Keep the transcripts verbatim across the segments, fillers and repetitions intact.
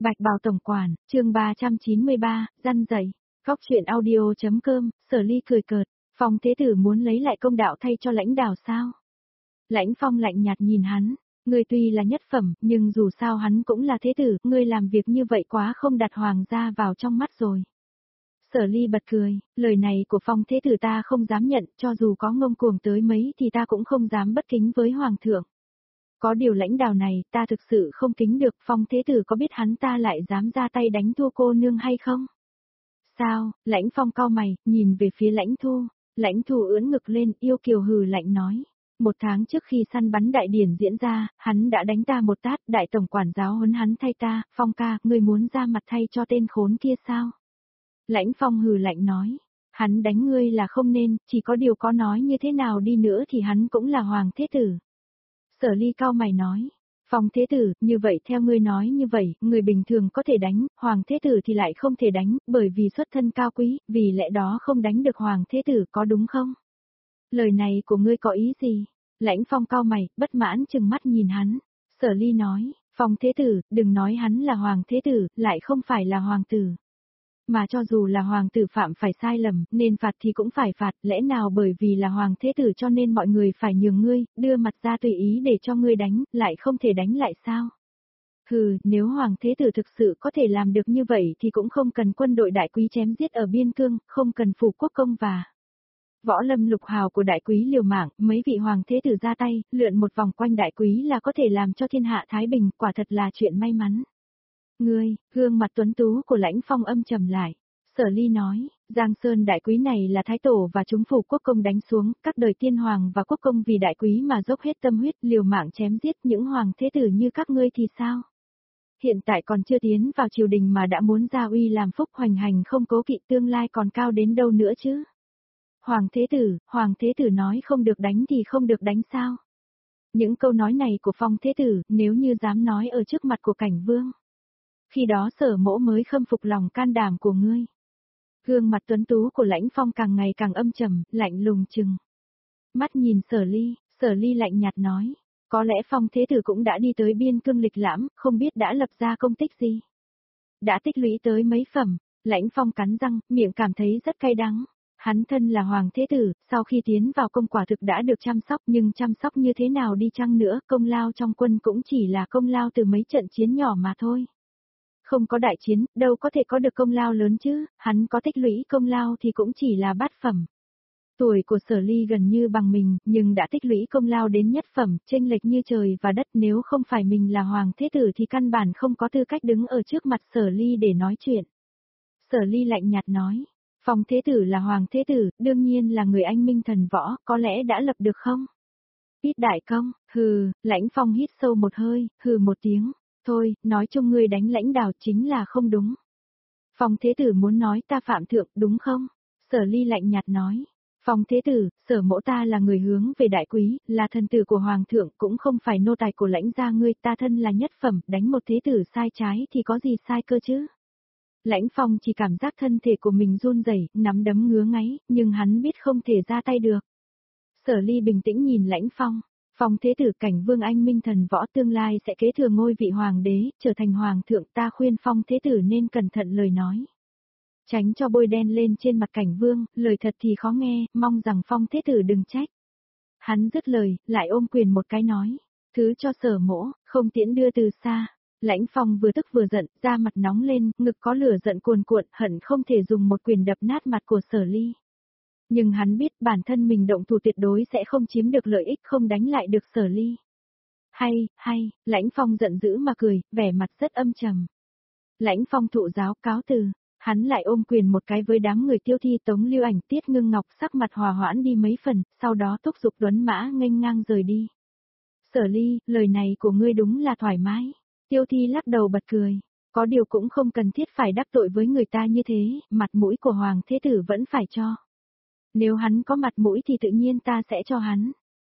Bạch Bào Tổng Quản, chương ba trăm chín mươi ba, răn dạy. Góc truyện audio.com, Sở Ly cười cợt, Phong Thế Tử muốn lấy lại công đạo thay cho Lãnh Đào sao? Lãnh Phong lạnh nhạt nhìn hắn, ngươi tuy là nhất phẩm, nhưng dù sao hắn cũng là thế tử, ngươi làm việc như vậy quá không đặt hoàng gia vào trong mắt rồi. Sở Ly bật cười, lời này của Phong Thế Tử ta không dám nhận, cho dù có ngông cuồng tới mấy thì ta cũng không dám bất kính với hoàng thượng. Có điều Lãnh Đào này ta thực sự không kính được, Phong Thế Tử có biết hắn ta lại dám ra tay đánh Thu cô nương hay không? Sao? Lãnh Phong cau mày, nhìn về phía Lãnh Thu, Lãnh Thu ưỡn ngực lên, yêu kiều hừ lạnh nói. Một tháng trước khi săn bắn đại điển diễn ra, hắn đã đánh ta một tát, đại tổng quản giáo huấn hắn thay ta, Phong ca, ngươi muốn ra mặt thay cho tên khốn kia sao? Lãnh Phong hừ lạnh nói, hắn đánh ngươi là không nên, chỉ có điều có nói như thế nào đi nữa thì hắn cũng là hoàng thế tử. Sở Ly cau mày nói, Phong Thế Tử, như vậy theo ngươi nói như vậy, người bình thường có thể đánh, Hoàng Thế Tử thì lại không thể đánh, bởi vì xuất thân cao quý, vì lẽ đó không đánh được Hoàng Thế Tử có đúng không? Lời này của ngươi có ý gì? Lãnh Phong cau mày, bất mãn chừng mắt nhìn hắn. Sở Ly nói, Phong Thế Tử, đừng nói hắn là Hoàng Thế Tử, lại không phải là Hoàng Tử. Mà cho dù là hoàng tử phạm phải sai lầm, nên phạt thì cũng phải phạt, lẽ nào bởi vì là hoàng thế tử cho nên mọi người phải nhường ngươi, đưa mặt ra tùy ý để cho ngươi đánh, lại không thể đánh lại sao? Hừ, nếu hoàng thế tử thực sự có thể làm được như vậy thì cũng không cần quân đội đại quý chém giết ở biên cương, không cần phủ quốc công và võ lâm lục hào của đại quý liều mạng, mấy vị hoàng thế tử ra tay, lượn một vòng quanh đại quý là có thể làm cho thiên hạ thái bình, quả thật là chuyện may mắn. Ngươi, gương mặt tuấn tú của Lãnh Phong âm trầm lại. Sở Ly nói, Giang Sơn đại quý này là thái tổ và chúng phủ quốc công đánh xuống, các đời tiên hoàng và quốc công vì đại quý mà dốc hết tâm huyết liều mạng chém giết những hoàng thế tử như các ngươi thì sao? Hiện tại còn chưa tiến vào triều đình mà đã muốn gia uy làm phúc hoành hành không cố kỵ, tương lai còn cao đến đâu nữa chứ? Hoàng thế tử, hoàng thế tử nói không được đánh thì không được đánh sao? Những câu nói này của Phong thế tử, nếu như dám nói ở trước mặt của Cảnh Vương, khi đó Sở Mỗ mới khâm phục lòng can đảm của ngươi. Gương mặt tuấn tú của Lãnh Phong càng ngày càng âm trầm, lạnh lùng chừng mắt nhìn Sở Ly, Sở Ly lạnh nhạt nói, có lẽ Phong Thế Tử cũng đã đi tới biên cương lịch lãm, không biết đã lập ra công tích gì. Đã tích lũy tới mấy phẩm, Lãnh Phong cắn răng, miệng cảm thấy rất cay đắng. Hắn thân là Hoàng Thế Tử, sau khi tiến vào công quả thực đã được chăm sóc, nhưng chăm sóc như thế nào đi chăng nữa, công lao trong quân cũng chỉ là công lao từ mấy trận chiến nhỏ mà thôi. Không có đại chiến, đâu có thể có được công lao lớn chứ, hắn có tích lũy công lao thì cũng chỉ là bát phẩm. Tuổi của Sở Ly gần như bằng mình, nhưng đã tích lũy công lao đến nhất phẩm, chênh lệch như trời và đất, nếu không phải mình là Hoàng Thế Tử thì căn bản không có tư cách đứng ở trước mặt Sở Ly để nói chuyện. Sở Ly lạnh nhạt nói, Phong Thế Tử là Hoàng Thế Tử, đương nhiên là người anh minh thần võ, có lẽ đã lập được không? Ít đại công, hừ, Lãnh Phong hít sâu một hơi, hừ một tiếng. Thôi, nói chung ngươi đánh Lãnh Đào chính là không đúng. Phong Thế Tử muốn nói ta phạm thượng, đúng không? Sở Ly lạnh nhạt nói. Phong Thế Tử, Sở Mỗ ta là người hướng về đại quý, là thần tử của Hoàng thượng, cũng không phải nô tài của Lãnh gia ngươi, ta thân là nhất phẩm, đánh một thế tử sai trái thì có gì sai cơ chứ? Lãnh Phong chỉ cảm giác thân thể của mình run rẩy, nắm đấm ngứa ngáy, nhưng hắn biết không thể ra tay được. Sở Ly bình tĩnh nhìn Lãnh Phong. Phong Thế Tử, Cảnh Vương anh minh thần võ tương lai sẽ kế thừa ngôi vị hoàng đế, trở thành hoàng thượng, ta khuyên Phong Thế Tử nên cẩn thận lời nói. Tránh cho bôi đen lên trên mặt Cảnh Vương, lời thật thì khó nghe, mong rằng Phong Thế Tử đừng trách. Hắn dứt lời, lại ôm quyền một cái nói, thứ cho Sở Mỗ, không tiễn đưa từ xa. Lãnh Phong vừa tức vừa giận, da mặt nóng lên, ngực có lửa giận cuồn cuộn, hận không thể dùng một quyền đập nát mặt của Sở Ly. Nhưng hắn biết bản thân mình động thủ tuyệt đối sẽ không chiếm được lợi ích, không đánh lại được Sở Ly. Hay, hay, Lãnh Phong giận dữ mà cười, vẻ mặt rất âm trầm. Lãnh Phong thụ giáo cáo từ, hắn lại ôm quyền một cái với đám người Tiêu Thi, Tống Lưu Ảnh, Tiết Ngưng Ngọc, sắc mặt hòa hoãn đi mấy phần, sau đó thúc giục Tuấn Mã nghênh ngang rời đi. Sở Ly, lời này của ngươi đúng là thoải mái. Tiêu Thi lắc đầu bật cười, có điều cũng không cần thiết phải đắc tội với người ta như thế, mặt mũi của Hoàng Thế Tử vẫn phải cho. Nếu hắn có mặt mũi thì tự nhiên ta sẽ cho hắn.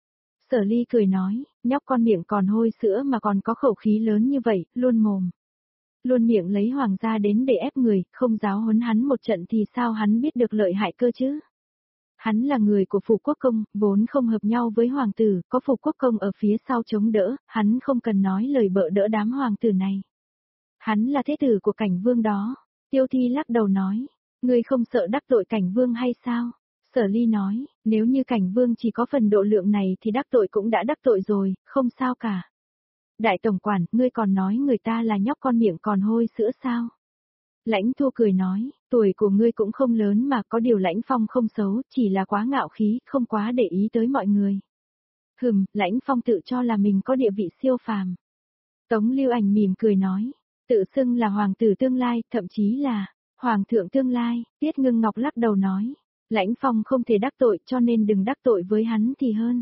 Sở Ly cười nói, nhóc con miệng còn hôi sữa mà còn có khẩu khí lớn như vậy, luôn mồm. Luôn miệng lấy hoàng gia đến để ép người, không giáo huấn hắn một trận thì sao hắn biết được lợi hại cơ chứ? Hắn là người của phủ quốc công, vốn không hợp nhau với hoàng tử, có phủ quốc công ở phía sau chống đỡ, hắn không cần nói lời bợ đỡ đám hoàng tử này. Hắn là thế tử của cảnh vương đó. Tiêu Thi lắc đầu nói, ngươi không sợ đắc tội cảnh vương hay sao? Sở Ly nói, nếu như cảnh vương chỉ có phần độ lượng này thì đắc tội cũng đã đắc tội rồi, không sao cả. Đại tổng quản, ngươi còn nói người ta là nhóc con miệng còn hôi sữa sao? Lãnh Thu cười nói, tuổi của ngươi cũng không lớn mà, có điều Lãnh Phong không xấu, chỉ là quá ngạo khí, không quá để ý tới mọi người. Hừm, Lãnh Phong tự cho là mình có địa vị siêu phàm. Tống Lưu Ảnh mỉm cười nói, tự xưng là hoàng tử tương lai, thậm chí là hoàng thượng tương lai. Tiết Ngưng Ngọc lắc đầu nói, Lãnh Phong không thể đắc tội cho nên đừng đắc tội với hắn thì hơn.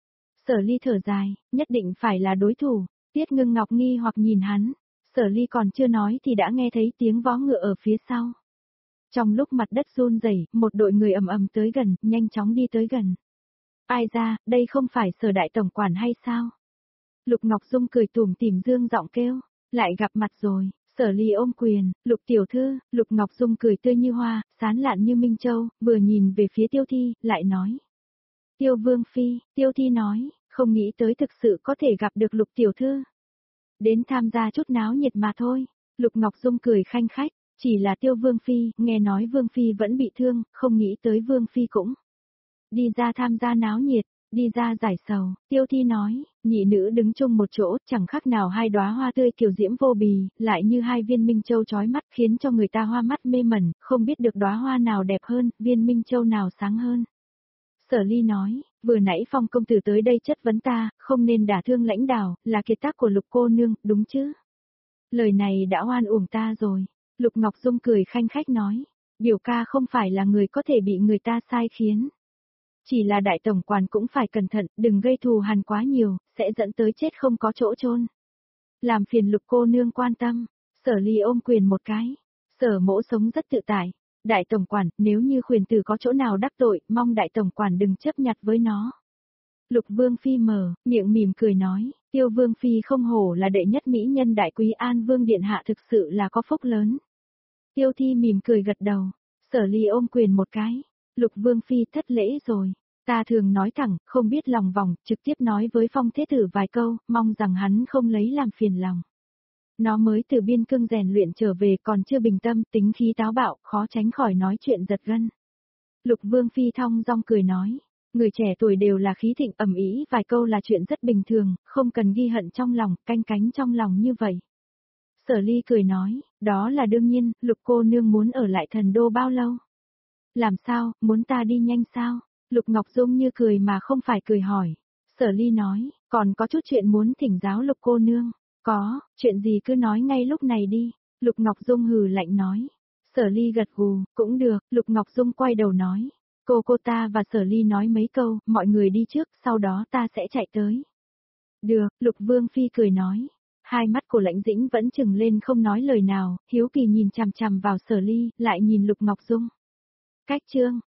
Sở Ly thở dài, nhất định phải là đối thủ. Tiết Ngưng Ngọc nghi hoặc nhìn hắn. Sở Ly còn chưa nói thì đã nghe thấy tiếng vó ngựa ở phía sau. Trong lúc mặt đất run rẩy, một đội người ầm ầm tới gần, nhanh chóng đi tới gần. Ai ra, đây không phải Sở đại tổng quản hay sao? Lục Ngọc Dung cười tủm tỉm dương giọng kêu, lại gặp mặt rồi. Sở Ly ôm quyền, Lục tiểu thư. Lục Ngọc Dung cười tươi như hoa, sán lạn như Minh Châu, vừa nhìn về phía Tiêu Thi, lại nói. Tiêu Vương Phi. Tiêu Thi nói, không nghĩ tới thực sự có thể gặp được Lục tiểu thư. Đến tham gia chút náo nhiệt mà thôi. Lục Ngọc Dung cười khanh khách, chỉ là Tiêu Vương Phi, nghe nói Vương Phi vẫn bị thương, không nghĩ tới Vương Phi cũng đi ra tham gia náo nhiệt, đi ra giải sầu. Tiêu Thi nói, nhị nữ đứng chung một chỗ, chẳng khác nào hai đóa hoa tươi kiều diễm vô bì, lại như hai viên minh châu chói mắt khiến cho người ta hoa mắt mê mẩn, không biết được đóa hoa nào đẹp hơn, viên minh châu nào sáng hơn. Sở Ly nói, vừa nãy Phong công tử tới đây chất vấn ta, không nên đả thương Lãnh Đào, là kiệt tác của Lục cô nương, đúng chứ? Lời này đã oan uổng ta rồi. Lục Ngọc Dung cười khanh khách nói, biểu ca không phải là người có thể bị người ta sai khiến. Chỉ là đại tổng quản cũng phải cẩn thận, đừng gây thù hằn quá nhiều, sẽ dẫn tới chết không có chỗ chôn. Làm phiền Lục cô nương quan tâm. Sở Ly ôm quyền một cái. Sở Mỗ sống rất tự tại. Đại tổng quản, nếu như khuyển tử có chỗ nào đắc tội, mong đại tổng quản đừng chấp nhặt với nó. Lục Vương Phi mở, miệng mỉm cười nói, Tiêu Vương Phi không hổ là đệ nhất mỹ nhân đại quý An Vương Điện Hạ thực sự là có phúc lớn. Tiêu Thi mỉm cười gật đầu. Sở Ly ôm quyền một cái. Lục Vương Phi thất lễ rồi. Ta thường nói thẳng, không biết lòng vòng, trực tiếp nói với Phong Thế Tử vài câu, mong rằng hắn không lấy làm phiền lòng. Nó mới từ biên cương rèn luyện trở về còn chưa bình tâm, tính khí táo bạo, khó tránh khỏi nói chuyện giật gân. Lục Vương Phi thong dong cười nói, người trẻ tuổi đều là khí thịnh, ầm ĩ vài câu là chuyện rất bình thường, không cần ghi hận trong lòng, canh cánh trong lòng như vậy. Sở Ly cười nói, đó là đương nhiên. Lục cô nương muốn ở lại thần đô bao lâu? Làm sao, muốn ta đi nhanh sao? Lục Ngọc Dung như cười mà không phải cười hỏi. Sở Ly nói, còn có chút chuyện muốn thỉnh giáo Lục cô nương. Có, chuyện gì cứ nói ngay lúc này đi. Lục Ngọc Dung hừ lạnh nói. Sở Ly gật gù, cũng được. Lục Ngọc Dung quay đầu nói. Cô cô ta và Sở Ly nói mấy câu, mọi người đi trước, sau đó ta sẽ chạy tới. Được, Lục Vương Phi cười nói. Hai mắt của Lãnh Dĩnh vẫn trừng lên không nói lời nào, hiếu kỳ nhìn chằm chằm vào Sở Ly, lại nhìn Lục Ngọc Dung. Cách chương